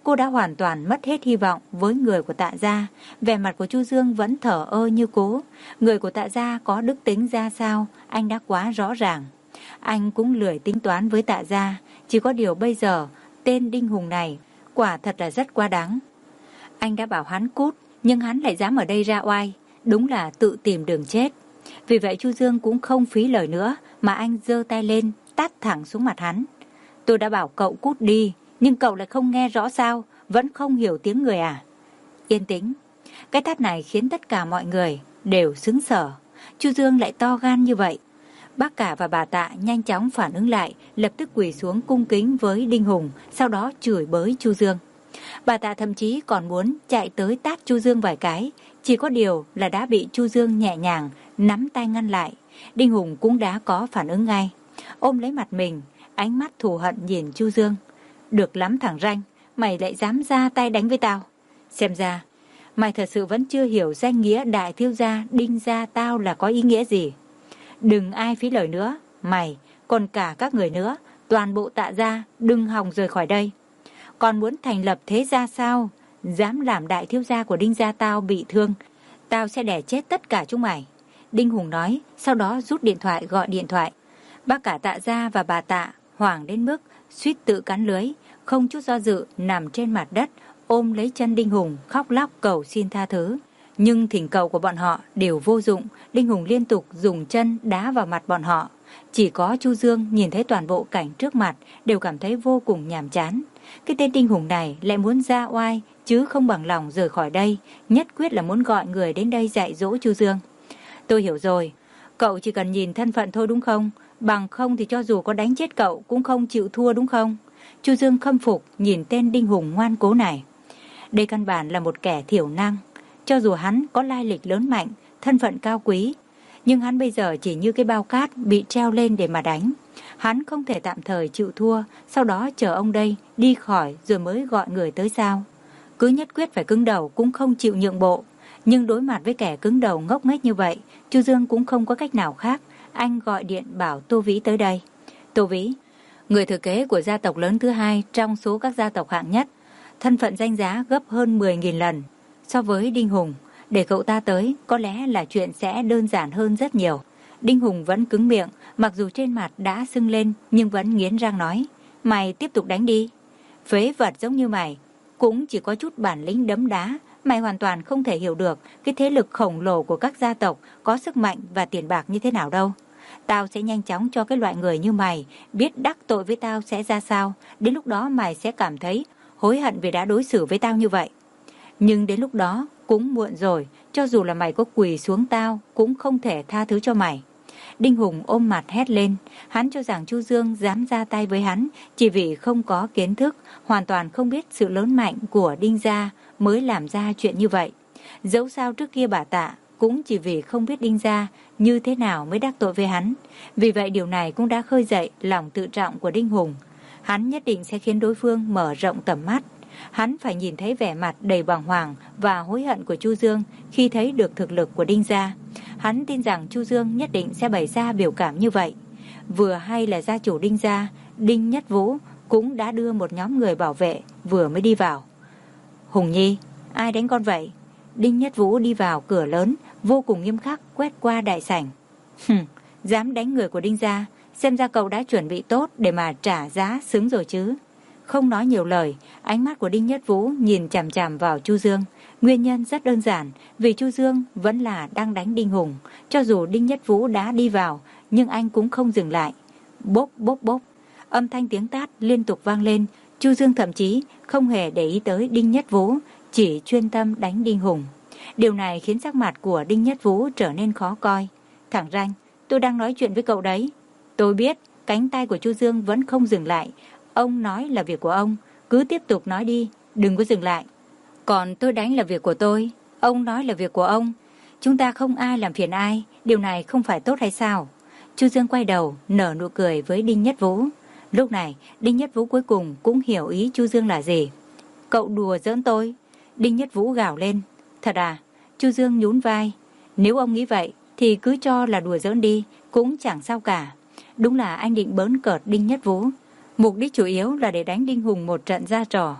cô đã hoàn toàn mất hết hy vọng với người của Tạ gia. Vẻ mặt của Chu Dương vẫn thở ơ như cố. Người của Tạ gia có đức tính ra sao, anh đã quá rõ ràng. Anh cũng lười tính toán với Tạ gia. Chỉ có điều bây giờ, tên Đinh Hùng này quả thật là rất quá đáng. Anh đã bảo hắn cút, nhưng hắn lại dám ở đây ra oai. Đúng là tự tìm đường chết. Vì vậy Chu Dương cũng không phí lời nữa, mà anh giơ tay lên, tát thẳng xuống mặt hắn. Tôi đã bảo cậu cút đi, nhưng cậu lại không nghe rõ sao, vẫn không hiểu tiếng người à? Yên tĩnh. Cái tát này khiến tất cả mọi người đều sững sờ. Chu Dương lại to gan như vậy. Bác cả và bà Tạ nhanh chóng phản ứng lại, lập tức quỳ xuống cung kính với Đinh Hùng, sau đó chửi bới Chu Dương. Bà Tạ thậm chí còn muốn chạy tới tát Chu Dương vài cái, chỉ có điều là đã bị Chu Dương nhẹ nhàng nắm tay ngăn lại. Đinh Hùng cũng đã có phản ứng ngay, ôm lấy mặt mình, ánh mắt thù hận nhìn Chu Dương. Được lắm thằng ranh, mày lại dám ra tay đánh với tao. Xem ra mày thật sự vẫn chưa hiểu danh nghĩa đại thiếu gia Đinh gia tao là có ý nghĩa gì. Đừng ai phí lời nữa, mày, còn cả các người nữa, toàn bộ Tạ gia đừng hòng rời khỏi đây. Còn muốn thành lập thế gia sao? Dám làm đại thiếu gia của Đinh gia tao bị thương, tao sẽ đẻ chết tất cả chúng mày. Đinh Hùng nói, sau đó rút điện thoại gọi điện thoại. Bác cả Tạ gia và bà Tạ hoảng đến mức suýt tự cắn lưới, không chút do dự nằm trên mặt đất, ôm lấy chân Đinh Hùng khóc lóc cầu xin tha thứ. Nhưng thỉnh cầu của bọn họ đều vô dụng. Đinh Hùng liên tục dùng chân đá vào mặt bọn họ. Chỉ có Chu Dương nhìn thấy toàn bộ cảnh trước mặt đều cảm thấy vô cùng nhàm chán. Cái tên Đinh Hùng này lại muốn ra oai chứ không bằng lòng rời khỏi đây, nhất quyết là muốn gọi người đến đây dạy dỗ Chu Dương. Tôi hiểu rồi, cậu chỉ cần nhìn thân phận thôi đúng không? Bằng không thì cho dù có đánh chết cậu cũng không chịu thua đúng không? Chu Dương khâm phục nhìn tên Đinh Hùng ngoan cố này. Đây căn bản là một kẻ thiểu năng. Cho dù hắn có lai lịch lớn mạnh, thân phận cao quý, nhưng hắn bây giờ chỉ như cái bao cát bị treo lên để mà đánh. Hắn không thể tạm thời chịu thua, sau đó chờ ông đây đi khỏi rồi mới gọi người tới sao? Cứ nhất quyết phải cứng đầu cũng không chịu nhượng bộ. Nhưng đối mặt với kẻ cứng đầu ngốc nghếch như vậy, Chu Dương cũng không có cách nào khác. Anh gọi điện bảo Tô Vĩ tới đây. Tô Vĩ, người thừa kế của gia tộc lớn thứ hai trong số các gia tộc hạng nhất, thân phận danh giá gấp hơn mười nghìn lần so với Đinh Hùng. Để cậu ta tới, có lẽ là chuyện sẽ đơn giản hơn rất nhiều. Đinh Hùng vẫn cứng miệng, mặc dù trên mặt đã sưng lên nhưng vẫn nghiến răng nói, mày tiếp tục đánh đi. Phế vật giống như mày, cũng chỉ có chút bản lĩnh đấm đá. Mày hoàn toàn không thể hiểu được cái thế lực khổng lồ của các gia tộc có sức mạnh và tiền bạc như thế nào đâu. Tao sẽ nhanh chóng cho cái loại người như mày biết đắc tội với tao sẽ ra sao. Đến lúc đó mày sẽ cảm thấy hối hận vì đã đối xử với tao như vậy. Nhưng đến lúc đó cũng muộn rồi, cho dù là mày có quỳ xuống tao cũng không thể tha thứ cho mày. Đinh Hùng ôm mặt hét lên. Hắn cho rằng Chu Dương dám ra tay với hắn chỉ vì không có kiến thức, hoàn toàn không biết sự lớn mạnh của Đinh gia mới làm ra chuyện như vậy. Dẫu sao trước kia bà Tạ cũng chỉ vì không biết Đinh gia như thế nào mới đắc tội với hắn. Vì vậy điều này cũng đã khơi dậy lòng tự trọng của Đinh Hùng. Hắn nhất định sẽ khiến đối phương mở rộng tầm mắt. Hắn phải nhìn thấy vẻ mặt đầy bàng hoàng và hối hận của Chu Dương khi thấy được thực lực của Đinh gia. Hắn tin rằng Chu Dương nhất định sẽ bày ra biểu cảm như vậy. Vừa hay là gia chủ Đinh gia, Đinh Nhất Vũ cũng đã đưa một nhóm người bảo vệ vừa mới đi vào. Hùng Nhi, ai đánh con vậy? Đinh Nhất Vũ đi vào cửa lớn, vô cùng nghiêm khắc quét qua đại sảnh. Hừm, dám đánh người của Đinh gia, xem ra cậu đã chuẩn bị tốt để mà trả giá xứng rồi chứ. Không nói nhiều lời, ánh mắt của Đinh Nhất Vũ nhìn chằm chằm vào Chu Dương. Nguyên nhân rất đơn giản, vì Chu Dương vẫn là đang đánh Đinh Hùng. Cho dù Đinh Nhất Vũ đã đi vào, nhưng anh cũng không dừng lại. Bốp bốp bốp, âm thanh tiếng tát liên tục vang lên. Chu Dương thậm chí không hề để ý tới Đinh Nhất Vũ, chỉ chuyên tâm đánh Đinh Hùng. Điều này khiến sắc mặt của Đinh Nhất Vũ trở nên khó coi. Thẳng ranh, tôi đang nói chuyện với cậu đấy. Tôi biết, cánh tay của Chu Dương vẫn không dừng lại. Ông nói là việc của ông, cứ tiếp tục nói đi, đừng có dừng lại. Còn tôi đánh là việc của tôi, ông nói là việc của ông. Chúng ta không ai làm phiền ai, điều này không phải tốt hay sao? Chu Dương quay đầu, nở nụ cười với Đinh Nhất Vũ. Lúc này, Đinh Nhất Vũ cuối cùng cũng hiểu ý Chu Dương là gì. Cậu đùa giỡn tôi. Đinh Nhất Vũ gào lên. Thật à? Chu Dương nhún vai. Nếu ông nghĩ vậy, thì cứ cho là đùa giỡn đi, cũng chẳng sao cả. Đúng là anh định bỡn cợt Đinh Nhất Vũ. Mục đích chủ yếu là để đánh Đinh Hùng một trận ra trò.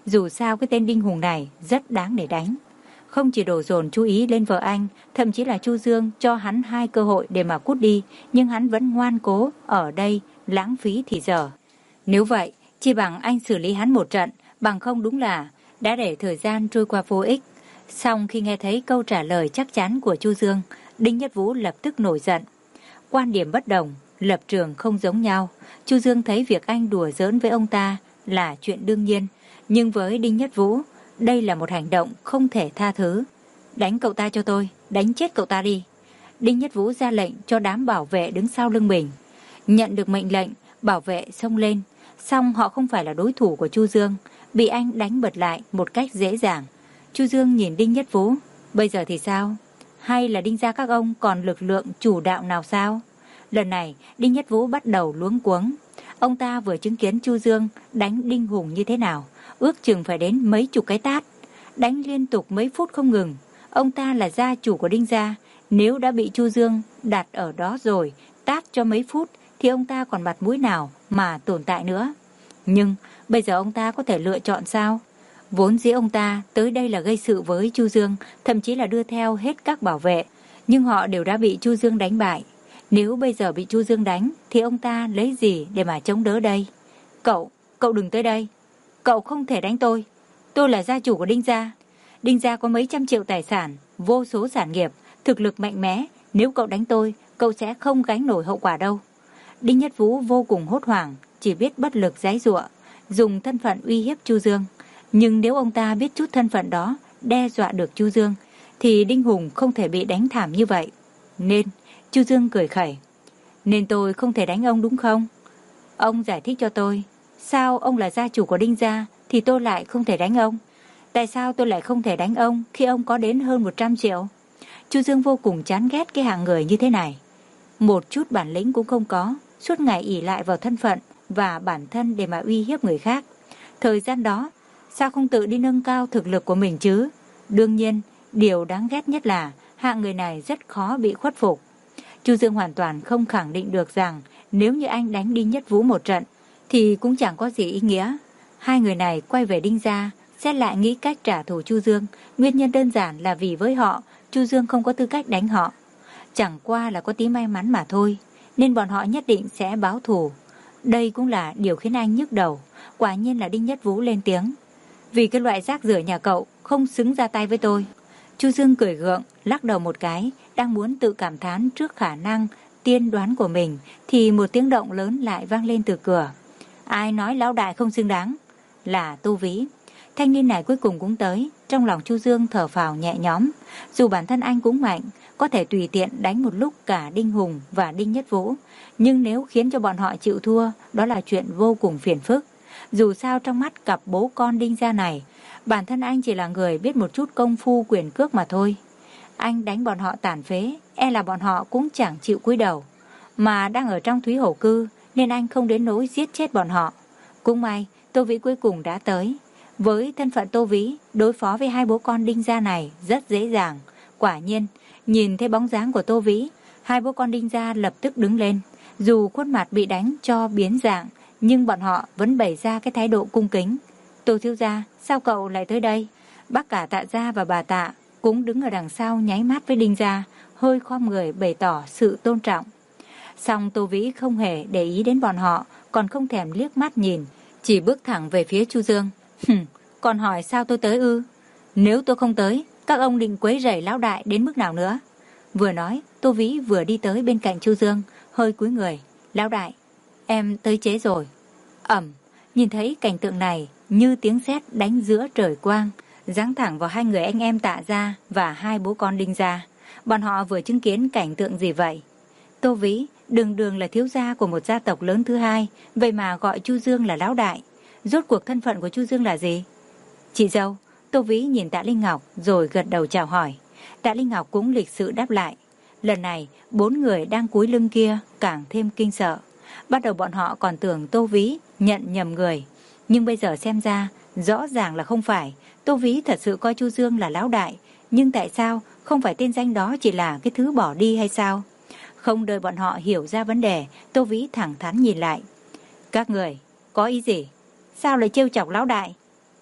Dù sao cái tên Đinh Hùng này rất đáng để đánh. Không chỉ đổ dồn chú ý lên vợ anh, thậm chí là Chu Dương cho hắn hai cơ hội để mà cút đi, nhưng hắn vẫn ngoan cố ở đây lãng phí thì giờ. Nếu vậy, chỉ bằng anh xử lý hắn một trận, bằng không đúng là đã để thời gian trôi qua vô ích. Xong khi nghe thấy câu trả lời chắc chắn của Chu Dương, Đinh Nhất Vũ lập tức nổi giận. Quan điểm bất đồng, lập trường không giống nhau. Chu Dương thấy việc anh đùa giỡn với ông ta là chuyện đương nhiên, nhưng với Đinh Nhất Vũ, đây là một hành động không thể tha thứ. Đánh cậu ta cho tôi, đánh chết cậu ta đi. Đinh Nhất Vũ ra lệnh cho đám bảo vệ đứng sau lưng mình. Nhận được mệnh lệnh, bảo vệ xông lên. Xong họ không phải là đối thủ của Chu Dương, bị anh đánh bật lại một cách dễ dàng. Chu Dương nhìn Đinh Nhất Vũ, bây giờ thì sao? Hay là Đinh gia các ông còn lực lượng chủ đạo nào sao? Lần này, Đinh Nhất Vũ bắt đầu luống cuống. Ông ta vừa chứng kiến Chu Dương đánh Đinh Hùng như thế nào, ước chừng phải đến mấy chục cái tát, đánh liên tục mấy phút không ngừng. Ông ta là gia chủ của Đinh gia, nếu đã bị Chu Dương đặt ở đó rồi, tát cho mấy phút, thì ông ta còn mặt mũi nào mà tồn tại nữa. Nhưng bây giờ ông ta có thể lựa chọn sao? Vốn dĩ ông ta tới đây là gây sự với Chu Dương, thậm chí là đưa theo hết các bảo vệ, nhưng họ đều đã bị Chu Dương đánh bại. Nếu bây giờ bị Chu Dương đánh, thì ông ta lấy gì để mà chống đỡ đây? Cậu, cậu đừng tới đây. Cậu không thể đánh tôi. Tôi là gia chủ của Đinh gia. Đinh gia có mấy trăm triệu tài sản, vô số sản nghiệp, thực lực mạnh mẽ. Nếu cậu đánh tôi, cậu sẽ không gánh nổi hậu quả đâu. Đinh Nhất Vũ vô cùng hốt hoảng, chỉ biết bất lực giãy giụa, dùng thân phận uy hiếp Chu Dương. Nhưng nếu ông ta biết chút thân phận đó đe dọa được Chu Dương, thì Đinh Hùng không thể bị đánh thảm như vậy. Nên, Chu Dương cười khẩy. Nên tôi không thể đánh ông đúng không? Ông giải thích cho tôi, sao ông là gia chủ của Đinh gia thì tôi lại không thể đánh ông? Tại sao tôi lại không thể đánh ông khi ông có đến hơn một trăm triệu? Chu Dương vô cùng chán ghét cái hạng người như thế này. Một chút bản lĩnh cũng không có, suốt ngày ỷ lại vào thân phận và bản thân để mà uy hiếp người khác. Thời gian đó, sao không tự đi nâng cao thực lực của mình chứ? Đương nhiên, điều đáng ghét nhất là hạng người này rất khó bị khuất phục. Chu Dương hoàn toàn không khẳng định được rằng nếu như anh đánh Đinh Nhất Vũ một trận thì cũng chẳng có gì ý nghĩa. Hai người này quay về Đinh gia, xét lại nghĩ cách trả thù Chu Dương. Nguyên nhân đơn giản là vì với họ, Chu Dương không có tư cách đánh họ. Chẳng qua là có tí may mắn mà thôi, nên bọn họ nhất định sẽ báo thù. Đây cũng là điều khiến anh nhức đầu. Quả nhiên là Đinh Nhất Vũ lên tiếng. Vì cái loại rác rưởi nhà cậu không xứng ra tay với tôi. Chu Dương cười gượng, lắc đầu một cái, đang muốn tự cảm thán trước khả năng tiên đoán của mình, thì một tiếng động lớn lại vang lên từ cửa. Ai nói lão đại không xứng đáng? Là Tô Vĩ. Thanh niên này cuối cùng cũng tới. Trong lòng Chu Dương thở phào nhẹ nhõm. Dù bản thân anh cũng mạnh, có thể tùy tiện đánh một lúc cả Đinh Hùng và Đinh Nhất Vũ, nhưng nếu khiến cho bọn họ chịu thua, đó là chuyện vô cùng phiền phức. Dù sao trong mắt cặp bố con Đinh gia này, bản thân anh chỉ là người biết một chút công phu quyền cước mà thôi. Anh đánh bọn họ tàn phế, e là bọn họ cũng chẳng chịu cúi đầu. Mà đang ở trong Thúy Hổ Cư, nên anh không đến nỗi giết chết bọn họ. Cũng may, Tô Vĩ cuối cùng đã tới. Với thân phận Tô Vĩ, đối phó với hai bố con Đinh gia này rất dễ dàng. Quả nhiên, nhìn thấy bóng dáng của Tô Vĩ, hai bố con Đinh gia lập tức đứng lên. Dù khuôn mặt bị đánh cho biến dạng, nhưng bọn họ vẫn bày ra cái thái độ cung kính. Tô thiếu gia, sao cậu lại tới đây? Bác cả Tạ gia và bà Tạ cũng đứng ở đằng sau nháy mắt với Đinh gia, hơi khom người bày tỏ sự tôn trọng. Song Tô Vĩ không hề để ý đến bọn họ, còn không thèm liếc mắt nhìn, chỉ bước thẳng về phía Chu Dương. Hừm, còn hỏi sao tôi tới ư? Nếu tôi không tới, các ông định quấy rầy lão đại đến mức nào nữa? Vừa nói, Tô Vĩ vừa đi tới bên cạnh Chu Dương, hơi cúi người. Lão đại, em tới chế rồi. Ẩm, nhìn thấy cảnh tượng này như tiếng sét đánh giữa trời quang, giáng thẳng vào hai người anh em Tạ gia và hai bố con Đinh gia. Bọn họ vừa chứng kiến cảnh tượng gì vậy? Tô Vĩ đường đường là thiếu gia của một gia tộc lớn thứ hai, vậy mà gọi Chu Dương là lão đại. Rốt cuộc thân phận của Chu Dương là gì? Chị dâu. Tô Vĩ nhìn Tạ Linh Ngọc rồi gật đầu chào hỏi. Tạ Linh Ngọc cũng lịch sự đáp lại. Lần này, bốn người đang cúi lưng kia càng thêm kinh sợ. Bắt đầu bọn họ còn tưởng Tô Vĩ nhận nhầm người, nhưng bây giờ xem ra rõ ràng là không phải. Tô Vĩ thật sự coi Chu Dương là lão đại, nhưng tại sao không phải tên danh đó chỉ là cái thứ bỏ đi hay sao? Không đợi bọn họ hiểu ra vấn đề, Tô Vĩ thẳng thắn nhìn lại. Các người có ý gì? Sao lại trêu chọc lão đại?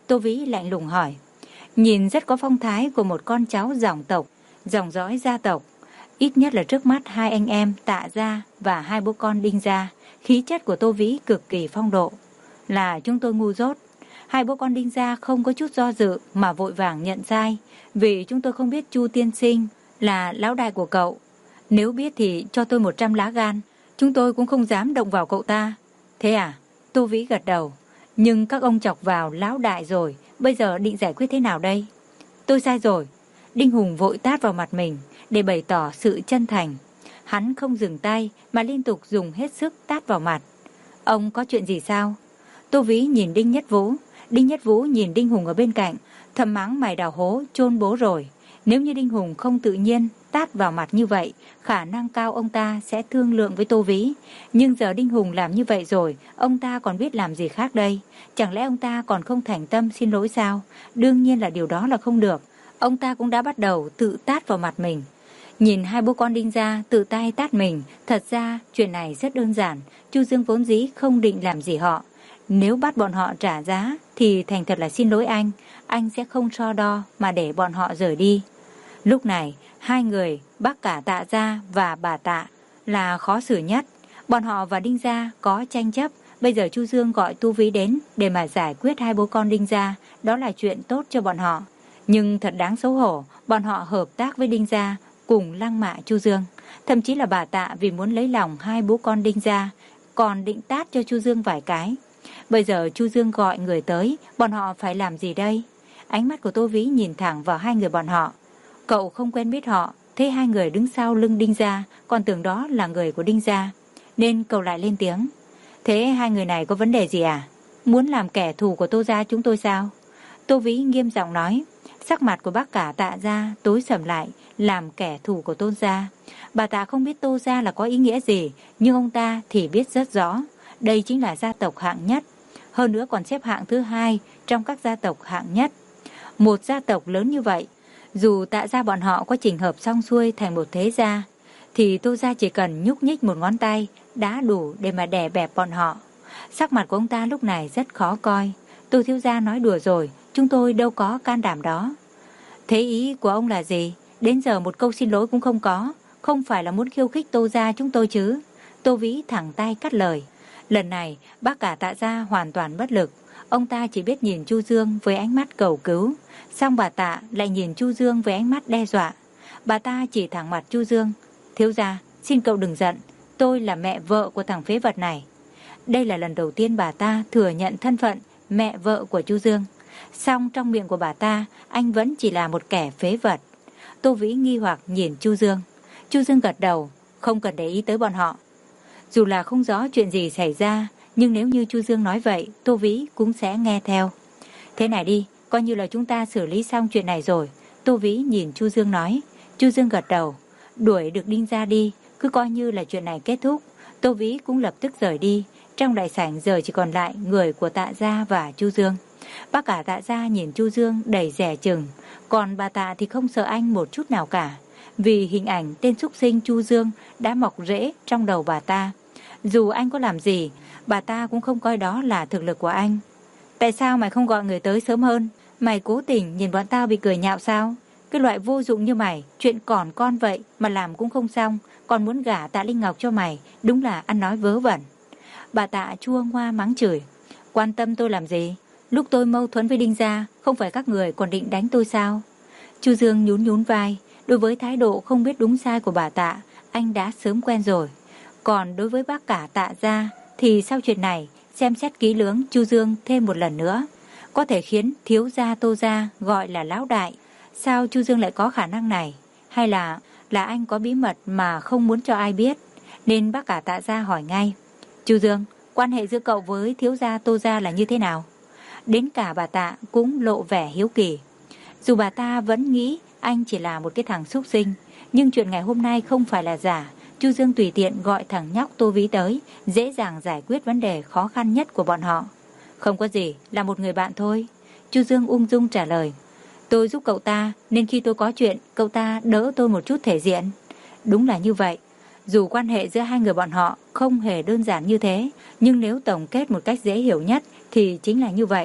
Tô Vĩ lạnh lùng hỏi. Nhìn rất có phong thái của một con cháu dòng tộc, dòng dõi gia tộc. Ít nhất là trước mắt hai anh em Tạ gia và hai bố con Đinh gia, khí chất của Tô Vĩ cực kỳ phong độ. Là chúng tôi ngu dốt. Hai bố con Đinh gia không có chút do dự mà vội vàng nhận sai, vì chúng tôi không biết Chu tiên sinh là lão đại của cậu. Nếu biết thì cho tôi một trăm lá gan, chúng tôi cũng không dám động vào cậu ta. Thế à? Tô Vĩ gật đầu. Nhưng các ông chọc vào lão đại rồi, bây giờ định giải quyết thế nào đây? Tôi sai rồi. Đinh Hùng vội tát vào mặt mình để bày tỏ sự chân thành. Hắn không dừng tay mà liên tục dùng hết sức tát vào mặt. Ông có chuyện gì sao? Tô Vĩ nhìn Đinh Nhất Vũ. Đinh Nhất Vũ nhìn Đinh Hùng ở bên cạnh, thầm mắng mày đào hố chôn bố rồi. Nếu như Đinh Hùng không tự nhiên tát vào mặt như vậy, khả năng cao ông ta sẽ thương lượng với Tô Vĩ. Nhưng giờ Đinh Hùng làm như vậy rồi, ông ta còn biết làm gì khác đây? Chẳng lẽ ông ta còn không thành tâm xin lỗi sao? Đương nhiên là điều đó là không được. Ông ta cũng đã bắt đầu tự tát vào mặt mình. Nhìn hai bố con Đinh gia tự tay tát mình, thật ra chuyện này rất đơn giản. Chu Dương vốn dĩ không định làm gì họ. Nếu bắt bọn họ trả giá thì thành thật là xin lỗi anh. Anh sẽ không so đo mà để bọn họ rời đi. Lúc này, hai người, bác cả Tạ gia và bà Tạ là khó xử nhất. Bọn họ và Đinh gia có tranh chấp. Bây giờ Chu Dương gọi Tô Vĩ đến để mà giải quyết hai bố con Đinh gia. Đó là chuyện tốt cho bọn họ. Nhưng thật đáng xấu hổ, bọn họ hợp tác với Đinh gia cùng lăng mạ Chu Dương. Thậm chí là bà Tạ vì muốn lấy lòng hai bố con Đinh gia còn định tát cho Chu Dương vài cái. Bây giờ Chu Dương gọi người tới, bọn họ phải làm gì đây? Ánh mắt của Tô Vĩ nhìn thẳng vào hai người bọn họ. Cậu không quen biết họ, thấy hai người đứng sau lưng Đinh gia, còn tưởng đó là người của Đinh gia, nên cậu lại lên tiếng. Thế hai người này có vấn đề gì à? Muốn làm kẻ thù của Tô gia chúng tôi sao? Tô Vĩ nghiêm giọng nói. Sắc mặt của bác cả Tạ gia tối sầm lại, làm kẻ thù của Tô gia. Bà Tạ không biết Tô gia là có ý nghĩa gì, nhưng ông ta thì biết rất rõ. Đây chính là gia tộc hạng nhất, hơn nữa còn xếp hạng thứ hai trong các gia tộc hạng nhất. Một gia tộc lớn như vậy, dù Tạ gia bọn họ có chỉnh hợp xong xuôi thành một thế gia, thì Tô gia chỉ cần nhúc nhích một ngón tay đã đủ để mà đè bẹp bọn họ. Sắc mặt của ông ta lúc này rất khó coi. Tô thiếu gia nói đùa rồi, chúng tôi đâu có can đảm đó. Thế ý của ông là gì? Đến giờ một câu xin lỗi cũng không có, không phải là muốn khiêu khích Tô gia chúng tôi chứ? Tô Vĩ thẳng tay cắt lời. Lần này bác cả Tạ gia hoàn toàn bất lực. Ông ta chỉ biết nhìn Chu Dương với ánh mắt cầu cứu, xong bà Tạ lại nhìn Chu Dương với ánh mắt đe dọa. Bà ta chỉ thẳng mặt Chu Dương. Thiếu gia, xin cậu đừng giận, tôi là mẹ vợ của thằng phế vật này. Đây là lần đầu tiên bà ta thừa nhận thân phận mẹ vợ của Chu Dương. Song trong miệng của bà ta, anh vẫn chỉ là một kẻ phế vật. Tô Vĩ nghi hoặc nhìn Chu Dương. Chu Dương gật đầu, không cần để ý tới bọn họ. Dù là không rõ chuyện gì xảy ra, nhưng nếu như Chu Dương nói vậy, Tô Vĩ cũng sẽ nghe theo. Thế này đi, coi như là chúng ta xử lý xong chuyện này rồi. Tô Vĩ nhìn Chu Dương nói. Chu Dương gật đầu, đuổi được Đinh gia đi, cứ coi như là chuyện này kết thúc. Tô Vĩ cũng lập tức rời đi. Trong đại sảnh giờ chỉ còn lại người của Tạ gia và Chu Dương. Bác cả Tạ gia nhìn Chu Dương đầy dè chừng, còn bà Tạ thì không sợ anh một chút nào cả, vì hình ảnh tên súc sinh Chu Dương đã mọc rễ trong đầu bà ta. Dù anh có làm gì, bà ta cũng không coi đó là thực lực của anh. Tại sao mày không gọi người tới sớm hơn? Mày cố tình nhìn bọn tao bị cười nhạo sao? Cái loại vô dụng như mày, chuyện còn con vậy mà làm cũng không xong, còn muốn gả Tạ Linh Ngọc cho mày, đúng là ăn nói vớ vẩn. Bà Tạ chua ngoa mắng chửi. Quan tâm tôi làm gì? Lúc tôi mâu thuẫn với Đinh gia, không phải các người còn định đánh tôi sao? Chu Dương nhún nhún vai. Đối với thái độ không biết đúng sai của bà Tạ, anh đã sớm quen rồi. Còn đối với bác cả Tạ gia, thì sau chuyện này, xem xét kỹ lưỡng Chu Dương thêm một lần nữa. Có thể khiến thiếu gia Tô gia gọi là lão đại. Sao Chu Dương lại có khả năng này? Hay là là anh có bí mật mà không muốn cho ai biết? Nên bác cả Tạ gia hỏi ngay. Chu Dương, quan hệ giữa cậu với thiếu gia Tô gia là như thế nào? Đến cả bà Tạ cũng lộ vẻ hiếu kỳ. Dù bà ta vẫn nghĩ anh chỉ là một cái thằng súc sinh, nhưng chuyện ngày hôm nay không phải là giả. Chu Dương tùy tiện gọi thằng nhóc Tô Vĩ tới, dễ dàng giải quyết vấn đề khó khăn nhất của bọn họ. Không có gì, là một người bạn thôi. Chu Dương ung dung trả lời. Tôi giúp cậu ta, nên khi tôi có chuyện, cậu ta đỡ tôi một chút thể diện. Đúng là như vậy. Dù quan hệ giữa hai người bọn họ không hề đơn giản như thế, nhưng nếu tổng kết một cách dễ hiểu nhất thì chính là như vậy.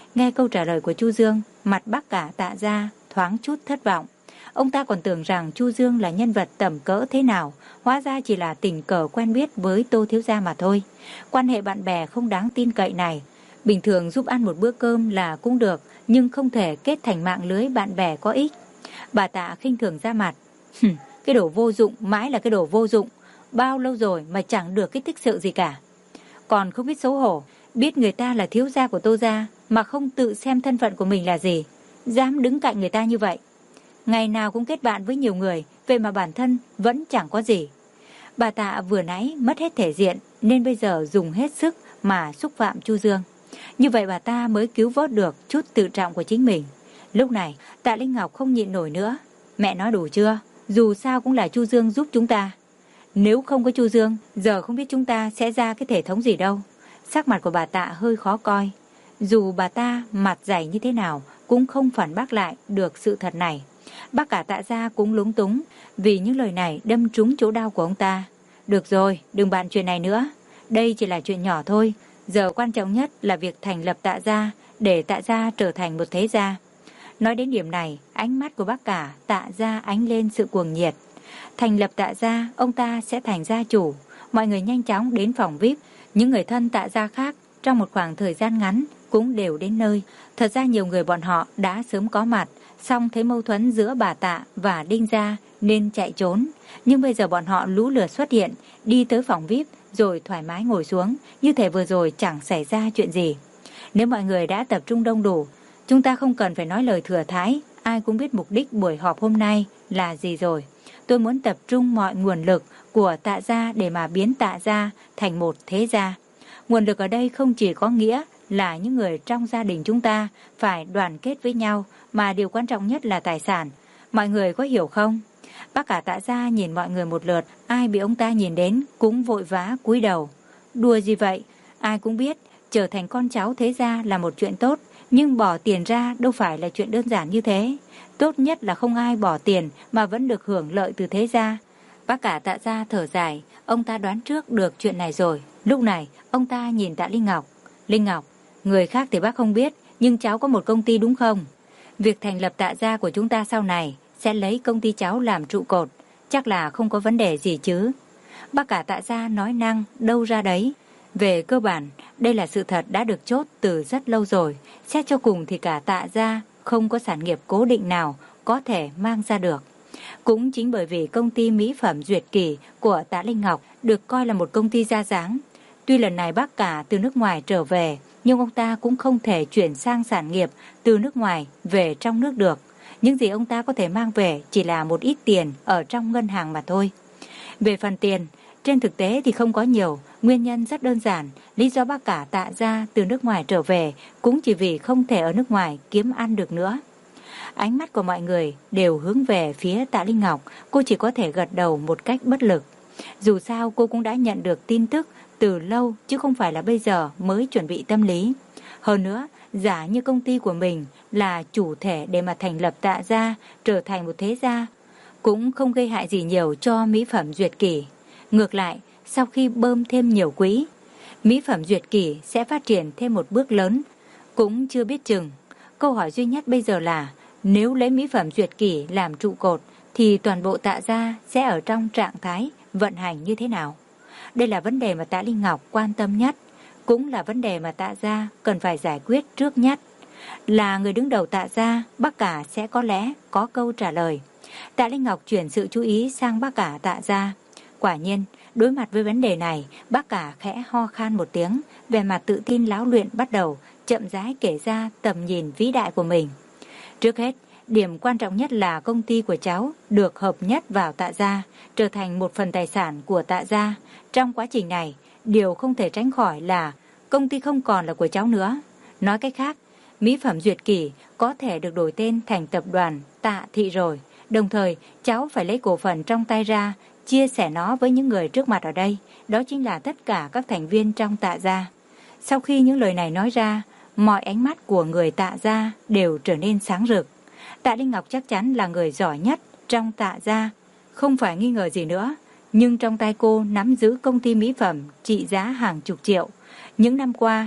Nghe câu trả lời của Chu Dương, mặt bác cả Tạ gia thoáng chút thất vọng. Ông ta còn tưởng rằng Chu Dương là nhân vật tầm cỡ thế nào, hóa ra chỉ là tình cờ quen biết với Tô thiếu gia mà thôi. Quan hệ bạn bè không đáng tin cậy này, bình thường giúp ăn một bữa cơm là cũng được, nhưng không thể kết thành mạng lưới bạn bè có ích. Bà Tạ khinh thường ra mặt. Cái đồ vô dụng, mãi là cái đồ vô dụng. Bao lâu rồi mà chẳng được cái tích sự gì cả. Còn không biết xấu hổ, biết người ta là thiếu gia của Tô gia mà không tự xem thân phận của mình là gì, dám đứng cạnh người ta như vậy. Ngày nào cũng kết bạn với nhiều người, vậy mà bản thân vẫn chẳng có gì. Bà Tạ vừa nãy mất hết thể diện, nên bây giờ dùng hết sức mà xúc phạm Chu Dương. Như vậy bà ta mới cứu vớt được chút tự trọng của chính mình. Lúc này Tạ Linh Ngọc không nhịn nổi nữa. Mẹ nói đủ chưa? Dù sao cũng là Chu Dương giúp chúng ta. Nếu không có Chu Dương, giờ không biết chúng ta sẽ ra cái thể thống gì đâu. Sắc mặt của bà Tạ hơi khó coi. Dù bà ta mặt dày như thế nào cũng không phản bác lại được sự thật này. Bác cả Tạ gia cũng lúng túng vì những lời này đâm trúng chỗ đau của ông ta. Được rồi, đừng bàn chuyện này nữa. Đây chỉ là chuyện nhỏ thôi. Giờ quan trọng nhất là việc thành lập Tạ gia, để Tạ gia trở thành một thế gia. Nói đến điểm này, ánh mắt của bác cả Tạ gia ánh lên sự cuồng nhiệt. Thành lập Tạ gia, ông ta sẽ thành gia chủ. Mọi người nhanh chóng đến phòng vi ai pi. Những người thân Tạ gia khác trong một khoảng thời gian ngắn cũng đều đến nơi. Thật ra nhiều người bọn họ đã sớm có mặt, xong thấy mâu thuẫn giữa bà Tạ và Đinh gia nên chạy trốn. Nhưng bây giờ bọn họ lũ lượt xuất hiện, đi tới phòng vi ai pi rồi thoải mái ngồi xuống, như thể vừa rồi chẳng xảy ra chuyện gì. Nếu mọi người đã tập trung đông đủ, chúng ta không cần phải nói lời thừa thãi, ai cũng biết mục đích buổi họp hôm nay là gì rồi. Tôi muốn tập trung mọi nguồn lực của Tạ gia để mà biến Tạ gia thành một thế gia. Nguồn lực ở đây không chỉ có nghĩa là những người trong gia đình chúng ta phải đoàn kết với nhau, mà điều quan trọng nhất là tài sản. Mọi người có hiểu không? Bác cả Tạ gia nhìn mọi người một lượt, ai bị ông ta nhìn đến cũng vội vã cúi đầu. Đùa gì vậy? Ai cũng biết trở thành con cháu thế gia là một chuyện tốt, nhưng bỏ tiền ra đâu phải là chuyện đơn giản như thế. Tốt nhất là không ai bỏ tiền mà vẫn được hưởng lợi từ thế gia. Bác cả Tạ gia thở dài, ông ta đoán trước được chuyện này rồi. Lúc này ông ta nhìn Tạ Linh Ngọc. Linh Ngọc, người khác thì bác không biết, nhưng cháu có một công ty đúng không? Việc thành lập Tạ gia của chúng ta sau này sẽ lấy công ty cháu làm trụ cột, chắc là không có vấn đề gì chứ? Bác cả Tạ gia nói năng đâu ra đấy. Về cơ bản, đây là sự thật đã được chốt từ rất lâu rồi. Xét cho cùng thì cả Tạ gia không có sản nghiệp cố định nào có thể mang ra được. Cũng chính bởi vì công ty mỹ phẩm Duyệt Kỳ của Tạ Linh Ngọc được coi là một công ty ra dáng. Tuy lần này bác cả từ nước ngoài trở về, nhưng ông ta cũng không thể chuyển sang sản nghiệp từ nước ngoài về trong nước được. Những gì ông ta có thể mang về chỉ là một ít tiền ở trong ngân hàng mà thôi. Về phần tiền, trên thực tế thì không có nhiều. Nguyên nhân rất đơn giản, lý do bác cả Tạ gia từ nước ngoài trở về cũng chỉ vì không thể ở nước ngoài kiếm ăn được nữa. Ánh mắt của mọi người đều hướng về phía Tạ Linh Ngọc, cô chỉ có thể gật đầu một cách bất lực. Dù sao cô cũng đã nhận được tin tức từ lâu, chứ không phải là bây giờ mới chuẩn bị tâm lý. Hơn nữa, giả như công ty của mình là chủ thể để mà thành lập Tạ gia trở thành một thế gia, cũng không gây hại gì nhiều cho mỹ phẩm Duyệt Kỳ. Ngược lại, sau khi bơm thêm nhiều quỹ, mỹ phẩm Duyệt Kỳ sẽ phát triển thêm một bước lớn, cũng chưa biết chừng. Câu hỏi duy nhất bây giờ là, nếu lấy mỹ phẩm Duyệt Kỳ làm trụ cột, thì toàn bộ Tạ gia sẽ ở trong trạng thái vận hành như thế nào? Đây là vấn đề mà Tạ Linh Ngọc quan tâm nhất, cũng là vấn đề mà Tạ gia cần phải giải quyết trước nhất. Là người đứng đầu Tạ gia, bác cả sẽ có lẽ có câu trả lời. Tạ Linh Ngọc chuyển sự chú ý sang bác cả Tạ gia. Quả nhiên, đối mặt với vấn đề này, bác cả khẽ ho khan một tiếng, vẻ mặt tự tin láo luyện bắt đầu chậm rãi kể ra tầm nhìn vĩ đại của mình. Trước hết, điểm quan trọng nhất là công ty của cháu được hợp nhất vào Tạ gia, trở thành một phần tài sản của Tạ gia. Trong quá trình này, điều không thể tránh khỏi là công ty không còn là của cháu nữa. Nói cách khác, mỹ phẩm Duyệt Kỳ có thể được đổi tên thành tập đoàn Tạ Thị rồi. Đồng thời, cháu phải lấy cổ phần trong tay ra, chia sẻ nó với những người trước mặt ở đây. Đó chính là tất cả các thành viên trong Tạ gia. Sau khi những lời này nói ra, mọi ánh mắt của người Tạ gia đều trở nên sáng rực. Tạ Linh Ngọc chắc chắn là người giỏi nhất trong Tạ gia, không phải nghi ngờ gì nữa. Nhưng trong tay cô nắm giữ công ty mỹ phẩm trị giá hàng chục triệu. Những năm qua,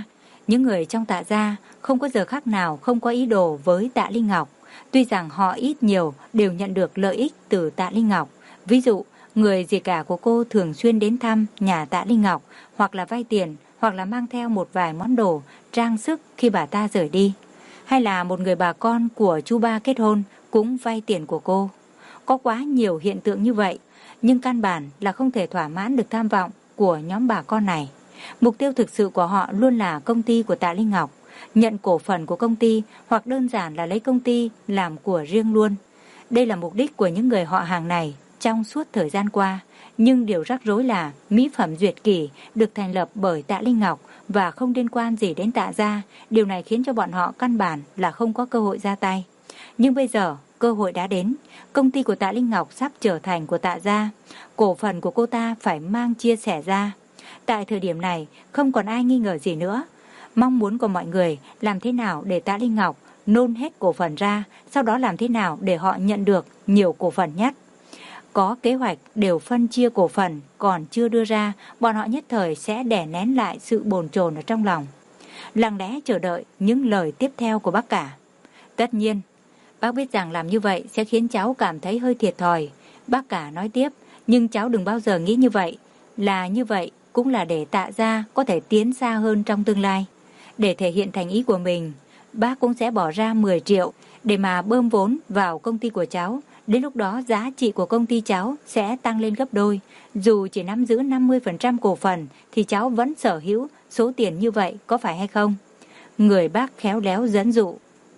Những người trong Tạ gia không có giờ khắc nào không có ý đồ với Tạ Linh Ngọc. Tuy rằng họ ít nhiều đều nhận được lợi ích từ Tạ Linh Ngọc. Ví dụ, người dì cả của cô thường xuyên đến thăm nhà Tạ Linh Ngọc, hoặc là vay tiền, hoặc là mang theo một vài món đồ, trang sức khi bà ta rời đi. Hay là một người bà con của chú ba kết hôn cũng vay tiền của cô. Có quá nhiều hiện tượng như vậy, nhưng căn bản là không thể thỏa mãn được tham vọng của nhóm bà con này. Mục tiêu thực sự của họ luôn là công ty của Tạ Linh Ngọc, nhận cổ phần của công ty, hoặc đơn giản là lấy công ty làm của riêng luôn. Đây là mục đích của những người họ hàng này trong suốt thời gian qua. Nhưng điều rắc rối là mỹ phẩm Duyệt Kỷ được thành lập bởi Tạ Linh Ngọc và không liên quan gì đến Tạ gia. Điều này khiến cho bọn họ căn bản là không có cơ hội ra tay. Nhưng bây giờ cơ hội đã đến. Công ty của Tạ Linh Ngọc sắp trở thành của Tạ gia. Cổ phần của cô ta phải mang chia sẻ ra. Tại thời điểm này không còn ai nghi ngờ gì nữa. Mong muốn của mọi người làm thế nào để Tạ Linh Ngọc nôn hết cổ phần ra, sau đó làm thế nào để họ nhận được nhiều cổ phần nhất. Có kế hoạch đều phân chia cổ phần còn chưa đưa ra, bọn họ nhất thời sẽ đè nén lại sự bồn chồn ở trong lòng, lặng lẽ chờ đợi những lời tiếp theo của bác cả. Tất nhiên, bác biết rằng làm như vậy sẽ khiến cháu cảm thấy hơi thiệt thòi. Bác cả nói tiếp, nhưng cháu đừng bao giờ nghĩ như vậy. Là như vậy cũng là để Tạ gia có thể tiến xa hơn trong tương lai. Để thể hiện thành ý của mình, bác cũng sẽ bỏ ra mười triệu để mà bơm vốn vào công ty của cháu. Đến lúc đó giá trị của công ty cháu sẽ tăng lên gấp đôi. Dù chỉ nắm giữ năm mươi phần trăm cổ phần thì cháu vẫn sở hữu số tiền như vậy, có phải hay không? Người bác khéo léo dẫn dụ.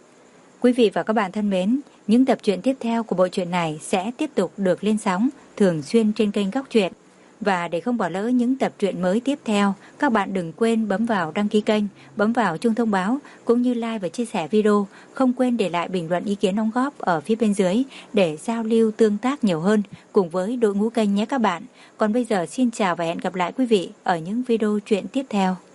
Quý vị và các bạn thân mến, những tập truyện tiếp theo của bộ truyện này sẽ tiếp tục được lên sóng thường xuyên trên kênh Góc Truyện. Và để không bỏ lỡ những tập truyện mới tiếp theo, các bạn đừng quên bấm vào đăng ký kênh, bấm vào chuông thông báo, cũng như like và chia sẻ video. Không quên để lại bình luận ý kiến đóng góp ở phía bên dưới để giao lưu tương tác nhiều hơn cùng với đội ngũ kênh nhé các bạn. Còn bây giờ xin chào và hẹn gặp lại quý vị ở những video truyện tiếp theo.